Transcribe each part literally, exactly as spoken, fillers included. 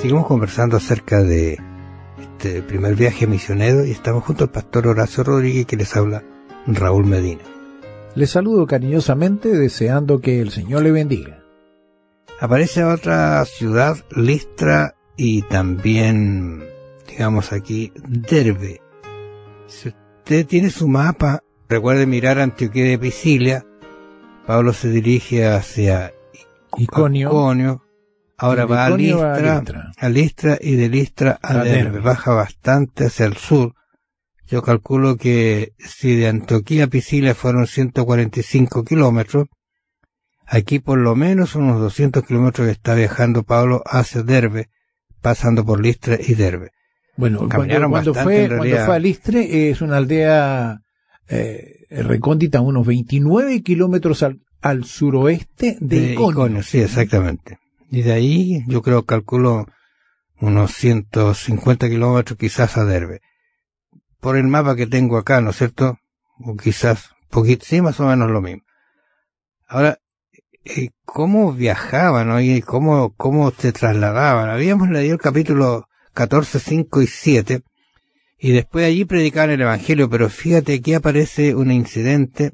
seguimos conversando acerca de este primer viaje misionero y estamos junto al pastor Horacio Rodríguez, que les habla Raúl Medina. Les saludo cariñosamente deseando que el Señor le bendiga. Aparece otra ciudad, Listra, y también, digamos aquí, Derbe. Si usted tiene su mapa, recuerde mirar Antioquía de Pisidia. Pablo se dirige hacia Iconio. Iconio. Ahora va a Listra, a Listra, a Listra y de Listra a, a Derbe. Derbe. Baja bastante hacia el sur. Yo calculo que si de Antioquía a Pisidia fueron ciento cuarenta y cinco kilómetros, aquí por lo menos unos doscientos kilómetros que está viajando Pablo hacia Derbe, pasando por Listra y Derbe. Bueno, cuando, cuando, fue, cuando fue a Listra, es una aldea eh, recóndita, unos veintinueve kilómetros al, al suroeste de, de Iconio. Iconio. Sí, exactamente. Y de ahí yo creo, calculo unos ciento cincuenta kilómetros quizás a Derbe. Por el mapa que tengo acá, ¿no es cierto? O quizás, poquito, sí, más o menos lo mismo. Ahora, eh, ¿cómo viajaban, no? Y cómo, cómo se trasladaban. Habíamos leído el capítulo catorce, cinco y siete, y después allí predicaban el Evangelio, pero fíjate aquí aparece un incidente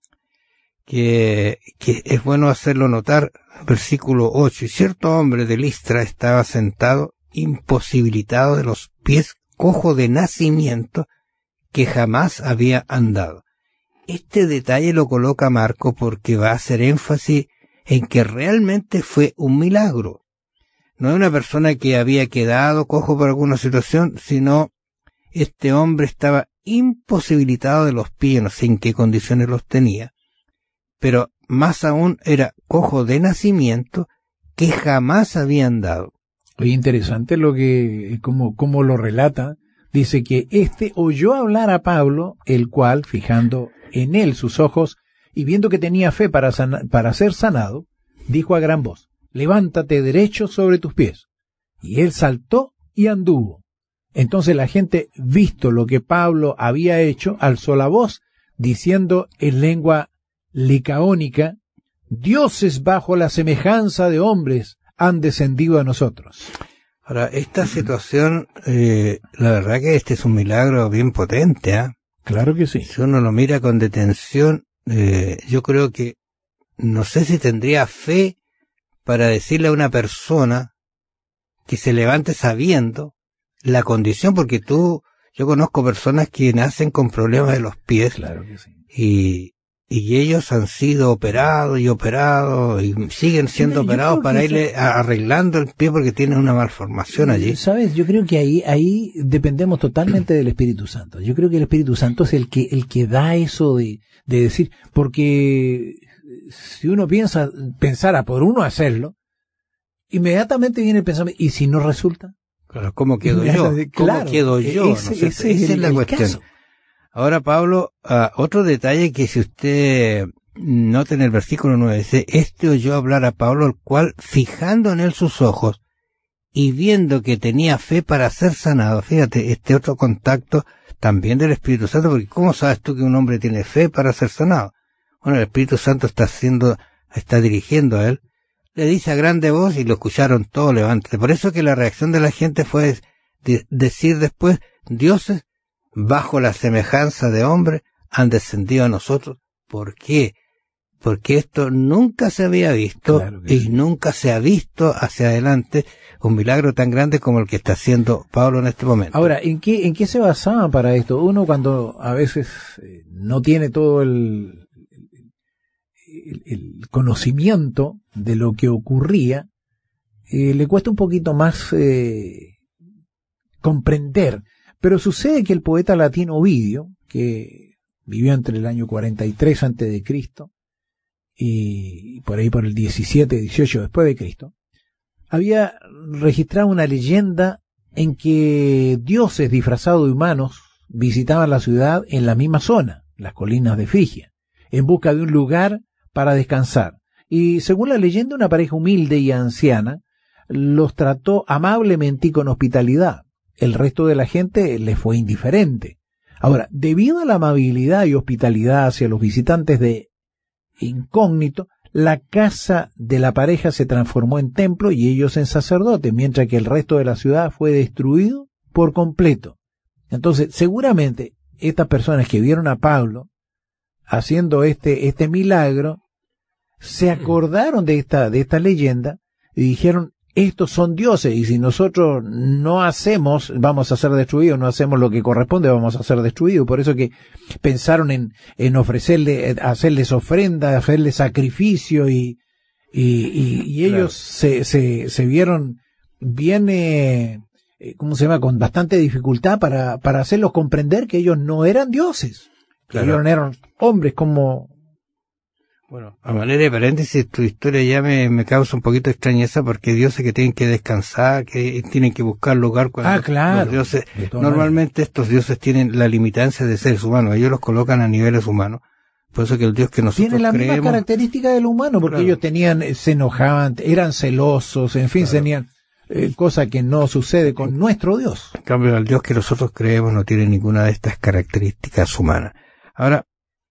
que, que es bueno hacerlo notar, versículo ocho, y cierto hombre de Listra estaba sentado, imposibilitado de los pies, cojo de nacimiento, que jamás había andado. Este detalle lo coloca Marco porque va a hacer énfasis en que realmente fue un milagro. No es una persona que había quedado cojo por alguna situación, sino este hombre estaba imposibilitado de los pies, no sé en qué condiciones los tenía, pero más aún era cojo de nacimiento que jamás había andado. Oye, interesante lo que, como, como lo relata. Dice que éste oyó hablar a Pablo, el cual, fijando en él sus ojos y viendo que tenía fe para, sana, para ser sanado, dijo a gran voz: levántate derecho sobre tus pies. Y él saltó y anduvo. Entonces la gente, visto lo que Pablo había hecho, alzó la voz, diciendo en lengua licaónica: dioses bajo la semejanza de hombres han descendido a nosotros. Ahora, esta situación, eh, la verdad que este es un milagro bien potente, ¿ah? ¿eh? Claro que sí. Si uno lo mira con detención, eh, yo creo que, no sé si tendría fe para decirle a una persona que se levante sabiendo la condición, porque tú, yo conozco personas que nacen con problemas de los pies. Claro que sí. Y, y ellos han sido operados y operados y siguen siendo yo operados para irle eso... arreglando el pie porque tienen una malformación allí. ¿Sabes? Yo creo que ahí, ahí dependemos totalmente del Espíritu Santo. Yo creo que el Espíritu Santo es el que, el que da eso de, de decir, porque si uno piensa, pensara por uno hacerlo, inmediatamente viene el pensamiento, ¿y si no resulta? Claro, ¿cómo quedo yo? ¿Cómo claro, quedo yo? Ese, ¿no sé? ese Esa es, es la cuestión. Caso. Ahora, Pablo, uh, otro detalle que si usted nota en el versículo nueve, dice, este oyó hablar a Pablo, el cual, fijando en él sus ojos y viendo que tenía fe para ser sanado, fíjate, este otro contacto también del Espíritu Santo, porque ¿cómo sabes tú que un hombre tiene fe para ser sanado? Bueno, el Espíritu Santo está haciendo, está dirigiendo a él, le dice a grande voz y lo escucharon todos, levántate. Por eso que la reacción de la gente fue de decir después, dioses bajo la semejanza de hombre han descendido a nosotros. ¿Por qué? Porque esto nunca se había visto, claro y sí. nunca se ha visto hacia adelante un milagro tan grande como el que está haciendo Pablo en este momento. Ahora, ¿en qué, en qué se basaban para esto? Uno cuando a veces eh, no tiene todo el, el, el conocimiento de lo que ocurría, eh, le cuesta un poquito más eh, comprender. Pero sucede que el poeta latino Ovidio, que vivió entre el año cuarenta y tres antes de Cristo y por ahí por el diecisiete, dieciocho después de Cristo, había registrado una leyenda en que dioses disfrazados de humanos visitaban la ciudad en la misma zona, las colinas de Frigia, en busca de un lugar para descansar. Y según la leyenda, una pareja humilde y anciana los trató amablemente y con hospitalidad. El resto de la gente les fue indiferente. Ahora, debido a la amabilidad y hospitalidad hacia los visitantes de incógnito, la casa de la pareja se transformó en templo y ellos en sacerdotes, mientras que el resto de la ciudad fue destruido por completo. Entonces, seguramente, estas personas que vieron a Pablo haciendo este, este milagro, se acordaron de esta, de esta leyenda y dijeron, estos son dioses, y si nosotros no hacemos, vamos a ser destruidos, no hacemos lo que corresponde, vamos a ser destruidos. Por eso que pensaron en, en ofrecerle, hacerles ofrendas, hacerles sacrificio, y, y, y, y ellos claro. se, se, se vieron bien, eh, ¿cómo se llama?, con bastante dificultad para, para hacerlos comprender que ellos no eran dioses, que claro. ellos eran hombres como... Bueno, a manera de paréntesis, tu historia ya me, me causa un poquito de extrañeza, porque dioses que tienen que descansar, que tienen que buscar lugar cuando ah, claro. los dioses, normalmente estos dioses tienen la limitancia de seres humanos, ellos los colocan a niveles humanos, por eso que el dios que nosotros tiene la creemos, misma característica del humano, porque claro. ellos tenían, se enojaban, eran celosos, en fin, claro. tenían eh, cosa que no sucede con nuestro Dios. En cambio, el Dios que nosotros creemos no tiene ninguna de estas características humanas. Ahora,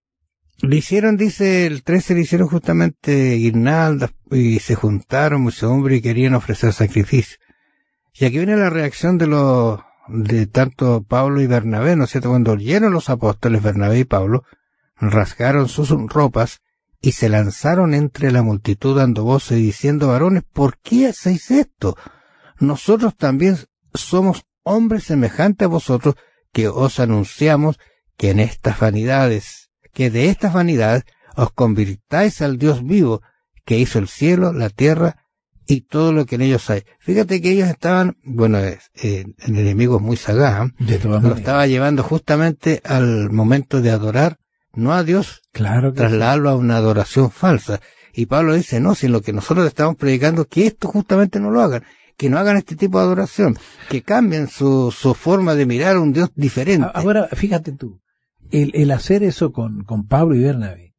le hicieron, dice el trece, le hicieron justamente guirnaldas y se juntaron muchos hombres y querían ofrecer sacrificio. Y aquí viene la reacción de los, de tanto Pablo y Bernabé, ¿no es cierto? Cuando oyeron los apóstoles Bernabé y Pablo, rasgaron sus ropas y se lanzaron entre la multitud dando voces y diciendo, varones, ¿por qué hacéis esto? Nosotros también somos hombres semejantes a vosotros, que os anunciamos que en estas vanidades que de estas vanidades os convirtáis al Dios vivo, que hizo el cielo, la tierra y todo lo que en ellos hay. Fíjate que ellos estaban, bueno, eh, el enemigo es muy sagaz, ¿eh? lo estaba llevando justamente al momento de adorar, no a Dios, claro que trasladarlo sí. a una adoración falsa. Y Pablo dice, no, si en lo que nosotros estamos predicando, que esto justamente no lo hagan, que no hagan este tipo de adoración, que cambien su, su forma de mirar a un Dios diferente. Ahora, fíjate tú. El, el hacer eso con, con Pablo y Bernabé,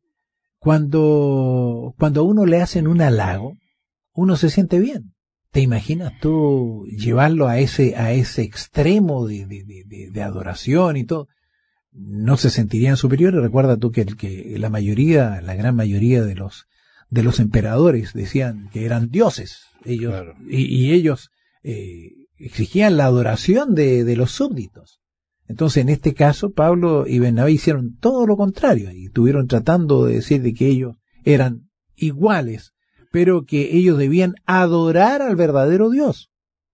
cuando, cuando a uno le hacen un halago, uno se siente bien. ¿Te imaginas tú llevarlo a ese, a ese extremo de, de, de, de adoración y todo? No se sentirían superiores. Recuerda tú que, que la mayoría, la gran mayoría de los, de los emperadores decían que eran dioses. Ellos, claro. y, y ellos, eh, exigían la adoración de, de los súbditos. Entonces, en este caso, Pablo y Bernabé hicieron todo lo contrario y estuvieron tratando de decir de que ellos eran iguales, pero que ellos debían adorar al verdadero Dios.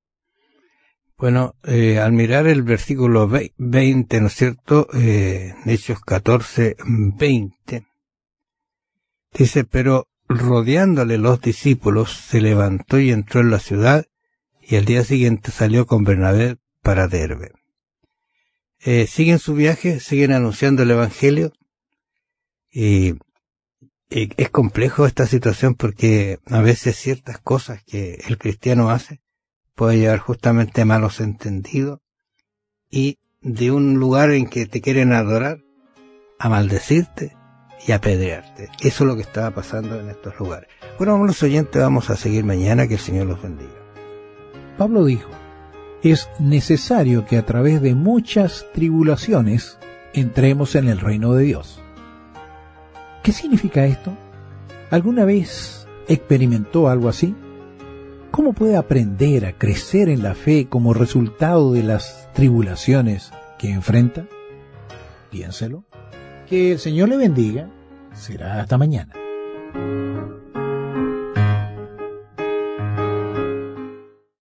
Bueno, eh, al mirar el versículo veinte, ¿no es cierto? Eh, Hechos catorce, veinte, dice, pero rodeándole los discípulos, se levantó y entró en la ciudad, y al día siguiente salió con Bernabé para Derbe. Eh, siguen su viaje, siguen anunciando el evangelio, y, y es complejo esta situación porque a veces ciertas cosas que el cristiano hace puede llevar justamente a malos entendidos y de un lugar en que te quieren adorar a maldecirte y a apedrearte. Eso es lo que estaba pasando en estos lugares. Bueno, vamos, oyentes, vamos a seguir mañana, que el Señor los bendiga. Pablo dijo, es necesario que a través de muchas tribulaciones entremos en el reino de Dios. ¿Qué significa esto? ¿Alguna vez experimentó algo así? ¿Cómo puede aprender a crecer en la fe como resultado de las tribulaciones que enfrenta? Piénselo. Que el Señor le bendiga. Será hasta mañana.